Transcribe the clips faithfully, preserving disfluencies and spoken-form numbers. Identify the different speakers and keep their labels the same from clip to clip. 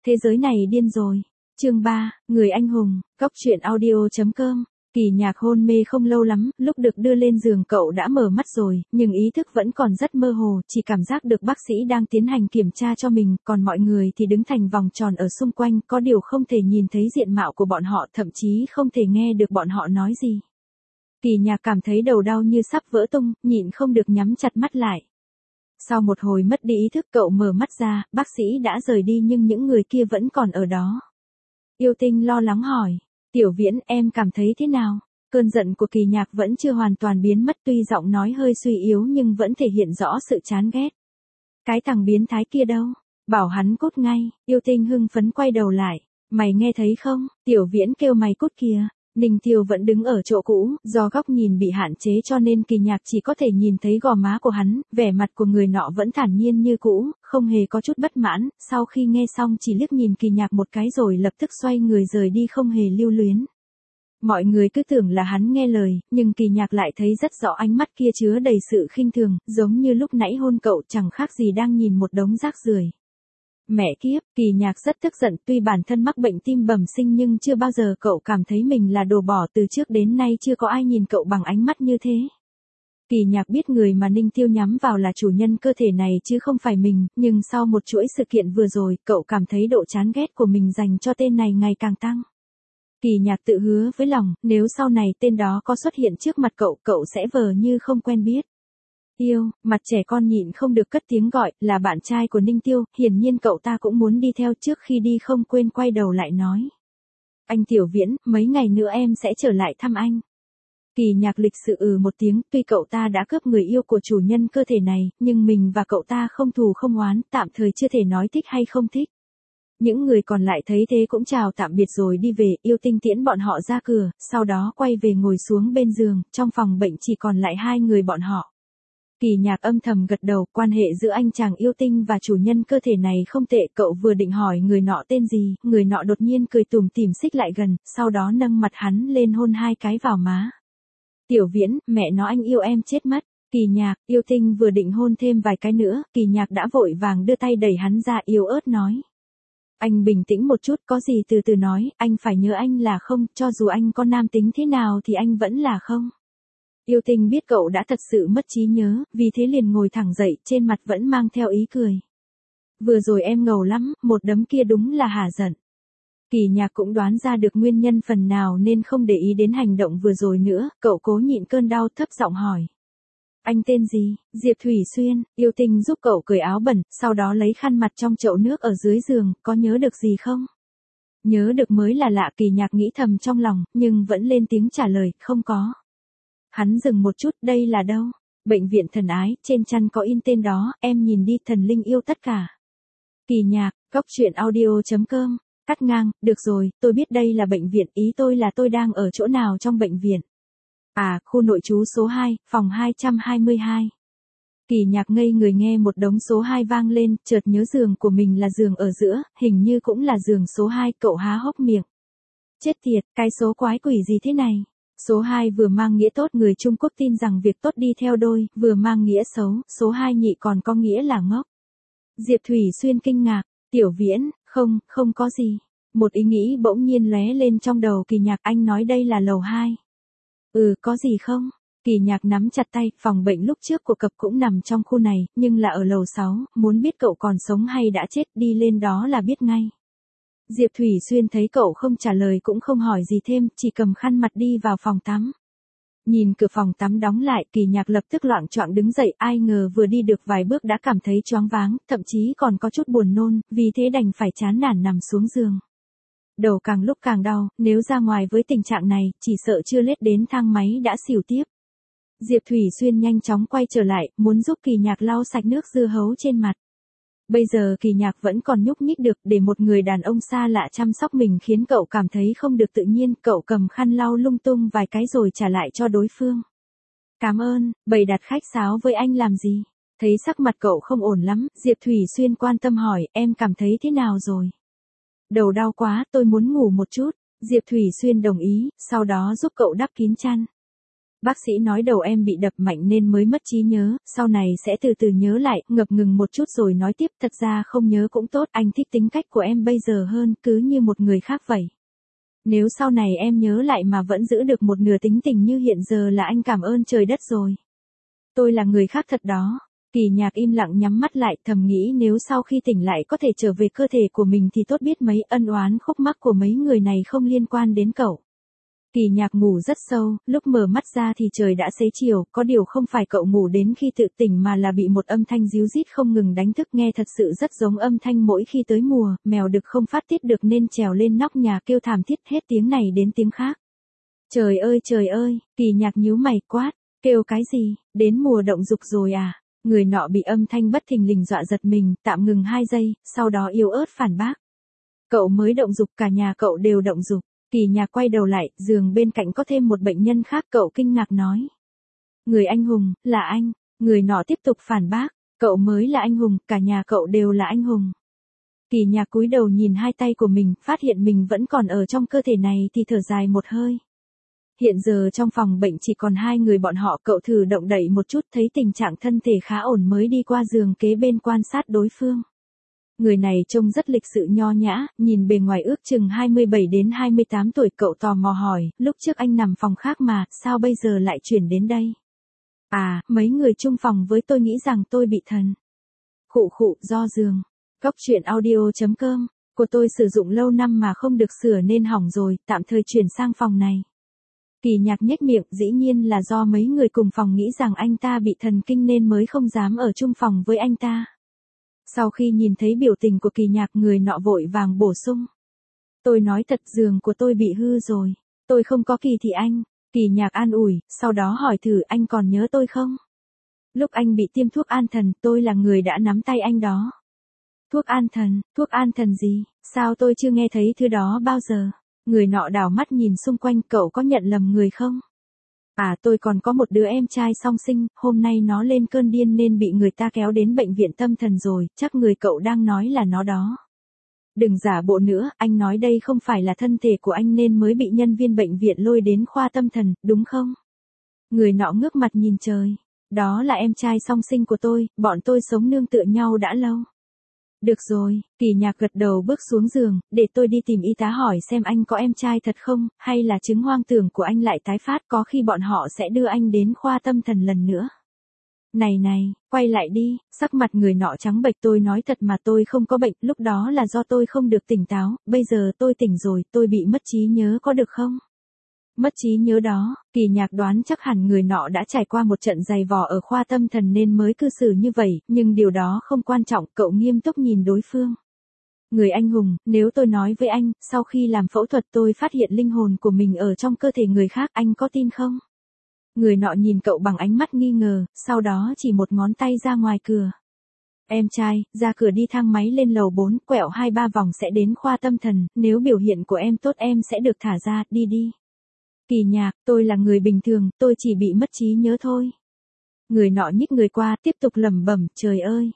Speaker 1: Thế giới này điên rồi. Chương ba, Người anh hùng, Góc truyện audio chấm com. Kỳ Nhạc hôn mê không lâu lắm, lúc được đưa lên giường cậu đã mở mắt rồi, nhưng ý thức vẫn còn rất mơ hồ, chỉ cảm giác được bác sĩ đang tiến hành kiểm tra cho mình, còn mọi người thì đứng thành vòng tròn ở xung quanh, có điều không thể nhìn thấy diện mạo của bọn họ, thậm chí không thể nghe được bọn họ nói gì. Kỳ Nhạc cảm thấy đầu đau như sắp vỡ tung, nhịn không được nhắm chặt mắt lại. Sau một hồi mất đi ý thức cậu mở mắt ra, bác sĩ đã rời đi nhưng những người kia vẫn còn ở đó. Yêu Tinh lo lắng hỏi, Tiểu Viễn em cảm thấy thế nào? Cơn giận của Kỳ Nhạc vẫn chưa hoàn toàn biến mất, tuy giọng nói hơi suy yếu nhưng vẫn thể hiện rõ sự chán ghét. Cái thằng biến thái kia đâu? Bảo hắn cút ngay. Yêu Tinh hưng phấn quay đầu lại. Mày nghe thấy không? Tiểu Viễn kêu mày cút kìa. Ninh Tiêu vẫn đứng ở chỗ cũ, do góc nhìn bị hạn chế cho nên Kỳ Nhạc chỉ có thể nhìn thấy gò má của hắn, vẻ mặt của người nọ vẫn thản nhiên như cũ, không hề có chút bất mãn, sau khi nghe xong chỉ liếc nhìn Kỳ Nhạc một cái rồi lập tức xoay người rời đi không hề lưu luyến. Mọi người cứ tưởng là hắn nghe lời, nhưng Kỳ Nhạc lại thấy rất rõ ánh mắt kia chứa đầy sự khinh thường, giống như lúc nãy hôn cậu chẳng khác gì đang nhìn một đống rác rưởi. Mẹ kiếp, Kỳ Nhạc rất tức giận, tuy bản thân mắc bệnh tim bẩm sinh nhưng chưa bao giờ cậu cảm thấy mình là đồ bỏ, từ trước đến nay chưa có ai nhìn cậu bằng ánh mắt như thế. Kỳ Nhạc biết người mà Ninh Tiêu nhắm vào là chủ nhân cơ thể này chứ không phải mình, nhưng sau một chuỗi sự kiện vừa rồi, cậu cảm thấy độ chán ghét của mình dành cho tên này ngày càng tăng. Kỳ Nhạc tự hứa với lòng, nếu sau này tên đó có xuất hiện trước mặt cậu, cậu sẽ vờ như không quen biết. Yêu, mặt trẻ con nhịn không được cất tiếng gọi, là bạn trai của Ninh Tiêu, hiển nhiên cậu ta cũng muốn đi theo, trước khi đi không quên quay đầu lại nói. Anh Tiểu Viễn, mấy ngày nữa em sẽ trở lại thăm anh. Kỳ Nhạc lịch sự ừ một tiếng, tuy cậu ta đã cướp người yêu của chủ nhân cơ thể này, nhưng mình và cậu ta không thù không oán, tạm thời chưa thể nói thích hay không thích. Những người còn lại thấy thế cũng chào tạm biệt rồi đi về, Yêu Tinh tiễn bọn họ ra cửa, sau đó quay về ngồi xuống bên giường, trong phòng bệnh chỉ còn lại hai người bọn họ. Kỳ Nhạc âm thầm gật đầu, quan hệ giữa anh chàng Yêu Tinh và chủ nhân cơ thể này không tệ, cậu vừa định hỏi người nọ tên gì, người nọ đột nhiên cười tủm tỉm xích lại gần, sau đó nâng mặt hắn lên hôn hai cái vào má. Tiểu Viễn, mẹ nó anh yêu em chết mất. Kỳ Nhạc, Yêu Tinh vừa định hôn thêm vài cái nữa, Kỳ Nhạc đã vội vàng đưa tay đẩy hắn ra, yếu ớt nói. Anh bình tĩnh một chút, có gì từ từ nói, anh phải nhớ anh là không, cho dù anh có nam tính thế nào thì anh vẫn là không. Yêu Tinh biết cậu đã thật sự mất trí nhớ, vì thế liền ngồi thẳng dậy, trên mặt vẫn mang theo ý cười. Vừa rồi em ngầu lắm, một đấm kia đúng là hả giận. Kỳ Nhạc cũng đoán ra được nguyên nhân phần nào nên không để ý đến hành động vừa rồi nữa, cậu cố nhịn cơn đau thấp giọng hỏi. Anh tên gì? Diệp Thủy Xuyên. Yêu Tinh giúp cậu cởi áo bẩn, sau đó lấy khăn mặt trong chậu nước ở dưới giường, có nhớ được gì không? Nhớ được mới là lạ, Kỳ Nhạc nghĩ thầm trong lòng, nhưng vẫn lên tiếng trả lời, không có. Hắn dừng một chút, đây là đâu? Bệnh viện Thần Ái, trên chăn có in tên đó, em nhìn đi, thần linh yêu tất cả. Kỳ Nhạc, Góc truyện audio chấm com. Cắt ngang, được rồi, tôi biết đây là bệnh viện, ý tôi là tôi đang ở chỗ nào trong bệnh viện. À, khu nội trú số hai, phòng hai trăm hai mươi hai. Kỳ Nhạc ngây người nghe một đống số hai vang lên, chợt nhớ giường của mình là giường ở giữa, hình như cũng là giường số hai, cậu há hốc miệng. Chết tiệt, cái số quái quỷ gì thế này? Số hai vừa mang nghĩa tốt, người Trung Quốc tin rằng việc tốt đi theo đôi, vừa mang nghĩa xấu, số hai nhị còn có nghĩa là ngốc. Diệp Thủy Xuyên kinh ngạc, Tiểu Viễn, không, không có gì. Một ý nghĩ bỗng nhiên lóe lên trong đầu Kỳ Nhạc, anh nói đây là lầu hai. Ừ, có gì không? Kỳ Nhạc nắm chặt tay, phòng bệnh lúc trước của cậu cũng nằm trong khu này, nhưng là ở lầu sáu, muốn biết cậu còn sống hay đã chết, đi lên đó là biết ngay. Diệp Thủy Xuyên thấy cậu không trả lời cũng không hỏi gì thêm, chỉ cầm khăn mặt đi vào phòng tắm. Nhìn cửa phòng tắm đóng lại, Kỳ Nhạc lập tức loạng choạng đứng dậy, ai ngờ vừa đi được vài bước đã cảm thấy choáng váng, thậm chí còn có chút buồn nôn, vì thế đành phải chán nản nằm xuống giường. Đầu càng lúc càng đau, nếu ra ngoài với tình trạng này, chỉ sợ chưa lết đến thang máy đã xỉu tiếp. Diệp Thủy Xuyên nhanh chóng quay trở lại, muốn giúp Kỳ Nhạc lau sạch nước dưa hấu trên mặt. Bây giờ Kỳ Nhạc vẫn còn nhúc nhích được, để một người đàn ông xa lạ chăm sóc mình khiến cậu cảm thấy không được tự nhiên, cậu cầm khăn lau lung tung vài cái rồi trả lại cho đối phương. Cảm ơn, bày đặt khách sáo với anh làm gì? Thấy sắc mặt cậu không ổn lắm, Diệp Thủy Xuyên quan tâm hỏi, em cảm thấy thế nào rồi? Đầu đau quá, tôi muốn ngủ một chút. Diệp Thủy Xuyên đồng ý, sau đó giúp cậu đắp kín chăn. Bác sĩ nói đầu em bị đập mạnh nên mới mất trí nhớ, sau này sẽ từ từ nhớ lại, ngập ngừng một chút rồi nói tiếp, thật ra không nhớ cũng tốt, anh thích tính cách của em bây giờ hơn, cứ như một người khác vậy. Nếu sau này em nhớ lại mà vẫn giữ được một nửa tính tình như hiện giờ là anh cảm ơn trời đất rồi. Tôi là người khác thật đó. Kỳ Nhạc im lặng nhắm mắt lại, thầm nghĩ nếu sau khi tỉnh lại có thể trở về cơ thể của mình thì tốt biết mấy, ân oán khúc mắc của mấy người này không liên quan đến cậu. Kỳ Nhạc ngủ rất sâu, lúc mở mắt ra thì trời đã xế chiều, có điều không phải cậu ngủ đến khi tự tỉnh mà là bị một âm thanh ríu rít không ngừng đánh thức, nghe thật sự rất giống âm thanh mỗi khi tới mùa, mèo đực không phát tiết được nên trèo lên nóc nhà kêu thảm thiết hết tiếng này đến tiếng khác. Trời ơi trời ơi, Kỳ Nhạc nhíu mày quát, kêu cái gì, đến mùa động dục rồi à? Người nọ bị âm thanh bất thình lình dọa giật mình, tạm ngừng hai giây, sau đó yếu ớt phản bác. Cậu mới động dục, cả nhà cậu đều động dục. Kỳ Nhạc quay đầu lại, giường bên cạnh có thêm một bệnh nhân khác, cậu kinh ngạc nói. Người anh hùng, là anh. Người nọ tiếp tục phản bác, cậu mới là anh hùng, cả nhà cậu đều là anh hùng. Kỳ Nhạc cúi đầu nhìn hai tay của mình, phát hiện mình vẫn còn ở trong cơ thể này thì thở dài một hơi. Hiện giờ trong phòng bệnh chỉ còn hai người bọn họ, cậu thử động đậy một chút thấy tình trạng thân thể khá ổn mới đi qua giường kế bên quan sát đối phương. Người này trông rất lịch sự nho nhã, nhìn bề ngoài ước chừng hai mươi bảy đến hai mươi tám tuổi, cậu tò mò hỏi, lúc trước anh nằm phòng khác mà, sao bây giờ lại chuyển đến đây? À, mấy người chung phòng với tôi nghĩ rằng tôi bị thần. Khụ khụ, do giường. Góc truyện audio chấm com, của tôi sử dụng lâu năm mà không được sửa nên hỏng rồi, tạm thời chuyển sang phòng này. Kỳ Nhạc nhếch miệng, dĩ nhiên là do mấy người cùng phòng nghĩ rằng anh ta bị thần kinh nên mới không dám ở chung phòng với anh ta. Sau khi nhìn thấy biểu tình của Kỳ Nhạc, người nọ vội vàng bổ sung. Tôi nói thật, giường của tôi bị hư rồi. Tôi không có Kỳ thì anh. Kỳ Nhạc an ủi, sau đó hỏi thử anh còn nhớ tôi không? Lúc anh bị tiêm thuốc an thần, tôi là người đã nắm tay anh đó. Thuốc an thần, thuốc an thần gì? Sao tôi chưa nghe thấy thứ đó bao giờ? Người nọ đảo mắt nhìn xung quanh, cậu có nhận lầm người không? À, tôi còn có một đứa em trai song sinh, hôm nay nó lên cơn điên nên bị người ta kéo đến bệnh viện tâm thần rồi, chắc người cậu đang nói là nó đó. Đừng giả bộ nữa, anh nói đây không phải là thân thể của anh nên mới bị nhân viên bệnh viện lôi đến khoa tâm thần, đúng không? Người nọ ngước mặt nhìn trời. Đó là em trai song sinh của tôi, bọn tôi sống nương tựa nhau đã lâu. Được rồi, Kỳ Nhạc gật đầu bước xuống giường, để tôi đi tìm y tá hỏi xem anh có em trai thật không, hay là chứng hoang tưởng của anh lại tái phát, có khi bọn họ sẽ đưa anh đến khoa tâm thần lần nữa. Này này, quay lại đi, sắc mặt người nọ trắng bệch, tôi nói thật mà tôi không có bệnh, lúc đó là do tôi không được tỉnh táo, bây giờ tôi tỉnh rồi, tôi bị mất trí nhớ có được không? Mất trí nhớ đó, Kỳ Nhạc đoán chắc hẳn người nọ đã trải qua một trận dày vò ở khoa tâm thần nên mới cư xử như vậy, nhưng điều đó không quan trọng, cậu nghiêm túc nhìn đối phương. Người anh hùng, nếu tôi nói với anh, sau khi làm phẫu thuật tôi phát hiện linh hồn của mình ở trong cơ thể người khác, anh có tin không? Người nọ nhìn cậu bằng ánh mắt nghi ngờ, sau đó chỉ một ngón tay ra ngoài cửa. Em trai, ra cửa đi, thang máy lên lầu bốn, quẹo hai ba vòng sẽ đến khoa tâm thần, nếu biểu hiện của em tốt em sẽ được thả ra, đi đi. Kỳ Nhạc, tôi là người bình thường, tôi chỉ bị mất trí nhớ thôi. Người nọ nhích người qua, tiếp tục lẩm bẩm, trời ơi.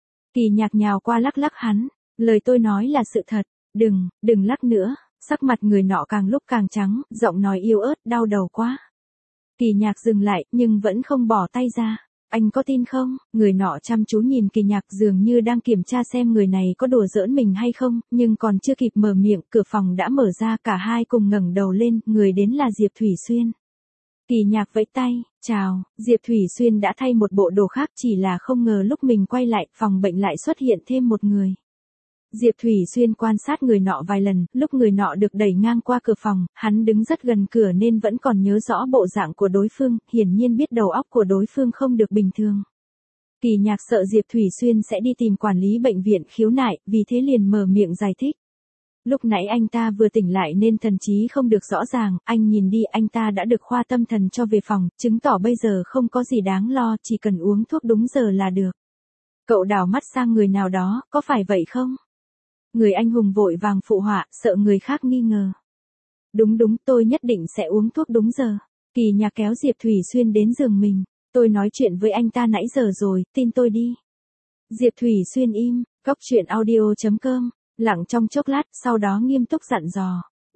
Speaker 1: Kỳ Nhạc nhào qua lắc lắc hắn, lời tôi nói là sự thật, đừng, đừng lắc nữa, sắc mặt người nọ càng lúc càng trắng, giọng nói yếu ớt, đau đầu quá. Kỳ Nhạc dừng lại, nhưng vẫn không bỏ tay ra. Anh có tin không? Người nọ chăm chú nhìn Kỳ Nhạc dường như đang kiểm tra xem người này có đùa giỡn mình hay không, nhưng còn chưa kịp mở miệng, cửa phòng đã mở ra, cả hai cùng ngẩng đầu lên, người đến là Diệp Thủy Xuyên. Kỳ Nhạc vẫy tay, chào, Diệp Thủy Xuyên đã thay một bộ đồ khác, chỉ là không ngờ lúc mình quay lại, phòng bệnh lại xuất hiện thêm một người. Diệp Thủy Xuyên quan sát người nọ vài lần, lúc người nọ được đẩy ngang qua cửa phòng, hắn đứng rất gần cửa nên vẫn còn nhớ rõ bộ dạng của đối phương, hiển nhiên biết đầu óc của đối phương không được bình thường. Kỳ Nhạc sợ Diệp Thủy Xuyên sẽ đi tìm quản lý bệnh viện khiếu nại, vì thế liền mở miệng giải thích. Lúc nãy anh ta vừa tỉnh lại nên thần trí không được rõ ràng, anh nhìn đi, anh ta đã được khoa tâm thần cho về phòng, chứng tỏ bây giờ không có gì đáng lo, chỉ cần uống thuốc đúng giờ là được. Cậu đảo mắt sang người nào đó, có phải vậy không? Người anh hùng vội vàng phụ họa, sợ người khác nghi ngờ. Đúng đúng, tôi nhất định sẽ uống thuốc đúng giờ. Kỳ Nhạc kéo Diệp Thủy Xuyên đến giường mình. Tôi nói chuyện với anh ta nãy giờ rồi, tin tôi đi. Diệp Thủy Xuyên im, góc truyện audio chấm com, lặng trong chốc lát, sau đó nghiêm túc dặn dò.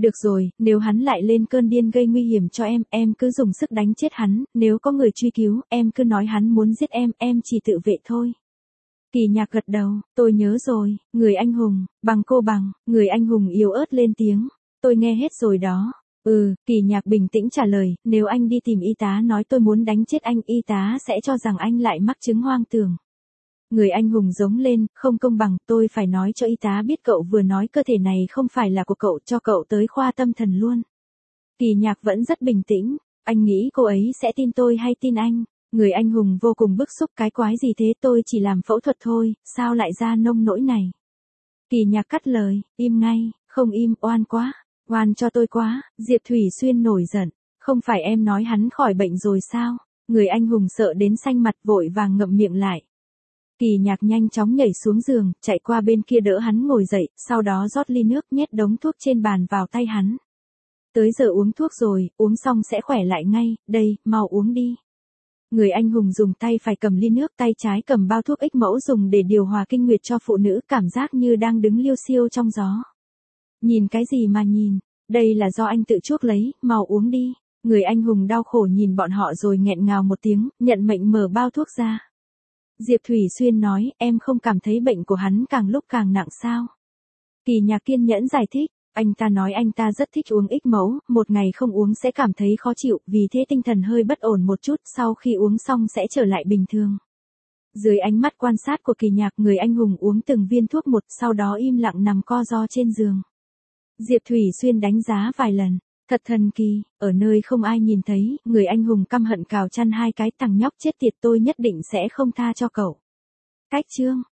Speaker 1: Được rồi, nếu hắn lại lên cơn điên gây nguy hiểm cho em, em cứ dùng sức đánh chết hắn, nếu có người truy cứu, em cứ nói hắn muốn giết em, em chỉ tự vệ thôi. Kỳ Nhạc gật đầu, tôi nhớ rồi, người anh hùng, bằng cô bằng, người anh hùng yếu ớt lên tiếng, tôi nghe hết rồi đó. Ừ, Kỳ Nhạc bình tĩnh trả lời, nếu anh đi tìm y tá nói tôi muốn đánh chết anh, y tá sẽ cho rằng anh lại mắc chứng hoang tưởng. Người anh hùng giống lên, không công bằng, tôi phải nói cho y tá biết cậu vừa nói cơ thể này không phải là của cậu, cho cậu tới khoa tâm thần luôn. Kỳ Nhạc vẫn rất bình tĩnh, anh nghĩ cô ấy sẽ tin tôi hay tin anh? Người anh hùng vô cùng bức xúc, cái quái gì thế, tôi chỉ làm phẫu thuật thôi, sao lại ra nông nỗi này? Kỳ Nhạc cắt lời, im ngay, không im, oan quá, oan cho tôi quá. Diệp Thủy Xuyên nổi giận, không phải em nói hắn khỏi bệnh rồi sao? Người anh hùng sợ đến xanh mặt vội vàng ngậm miệng lại. Kỳ Nhạc nhanh chóng nhảy xuống giường, chạy qua bên kia đỡ hắn ngồi dậy, sau đó rót ly nước nhét đống thuốc trên bàn vào tay hắn. Tới giờ uống thuốc rồi, uống xong sẽ khỏe lại ngay, đây, mau uống đi. Người anh hùng dùng tay phải cầm ly nước, tay trái cầm bao thuốc ích mẫu dùng để điều hòa kinh nguyệt cho phụ nữ, cảm giác như đang đứng liêu xiêu trong gió. Nhìn cái gì mà nhìn, đây là do anh tự chuốc lấy, mau uống đi. Người anh hùng đau khổ nhìn bọn họ rồi nghẹn ngào một tiếng, nhận mệnh mở bao thuốc ra. Diệp Thủy Xuyên nói, em không cảm thấy bệnh của hắn càng lúc càng nặng sao? Kỳ Nhạc kiên nhẫn giải thích, anh ta nói anh ta rất thích uống ích mẫu, một ngày không uống sẽ cảm thấy khó chịu, vì thế tinh thần hơi bất ổn một chút, sau khi uống xong sẽ trở lại bình thường. Dưới ánh mắt quan sát của Kỳ Nhạc, người anh hùng uống từng viên thuốc một, sau đó im lặng nằm co ro trên giường. Diệp Thủy Xuyên đánh giá vài lần, thật thần kỳ, ở nơi không ai nhìn thấy, người anh hùng căm hận cào chăn hai cái, thằng nhóc chết tiệt, tôi nhất định sẽ không tha cho cậu. Cách chương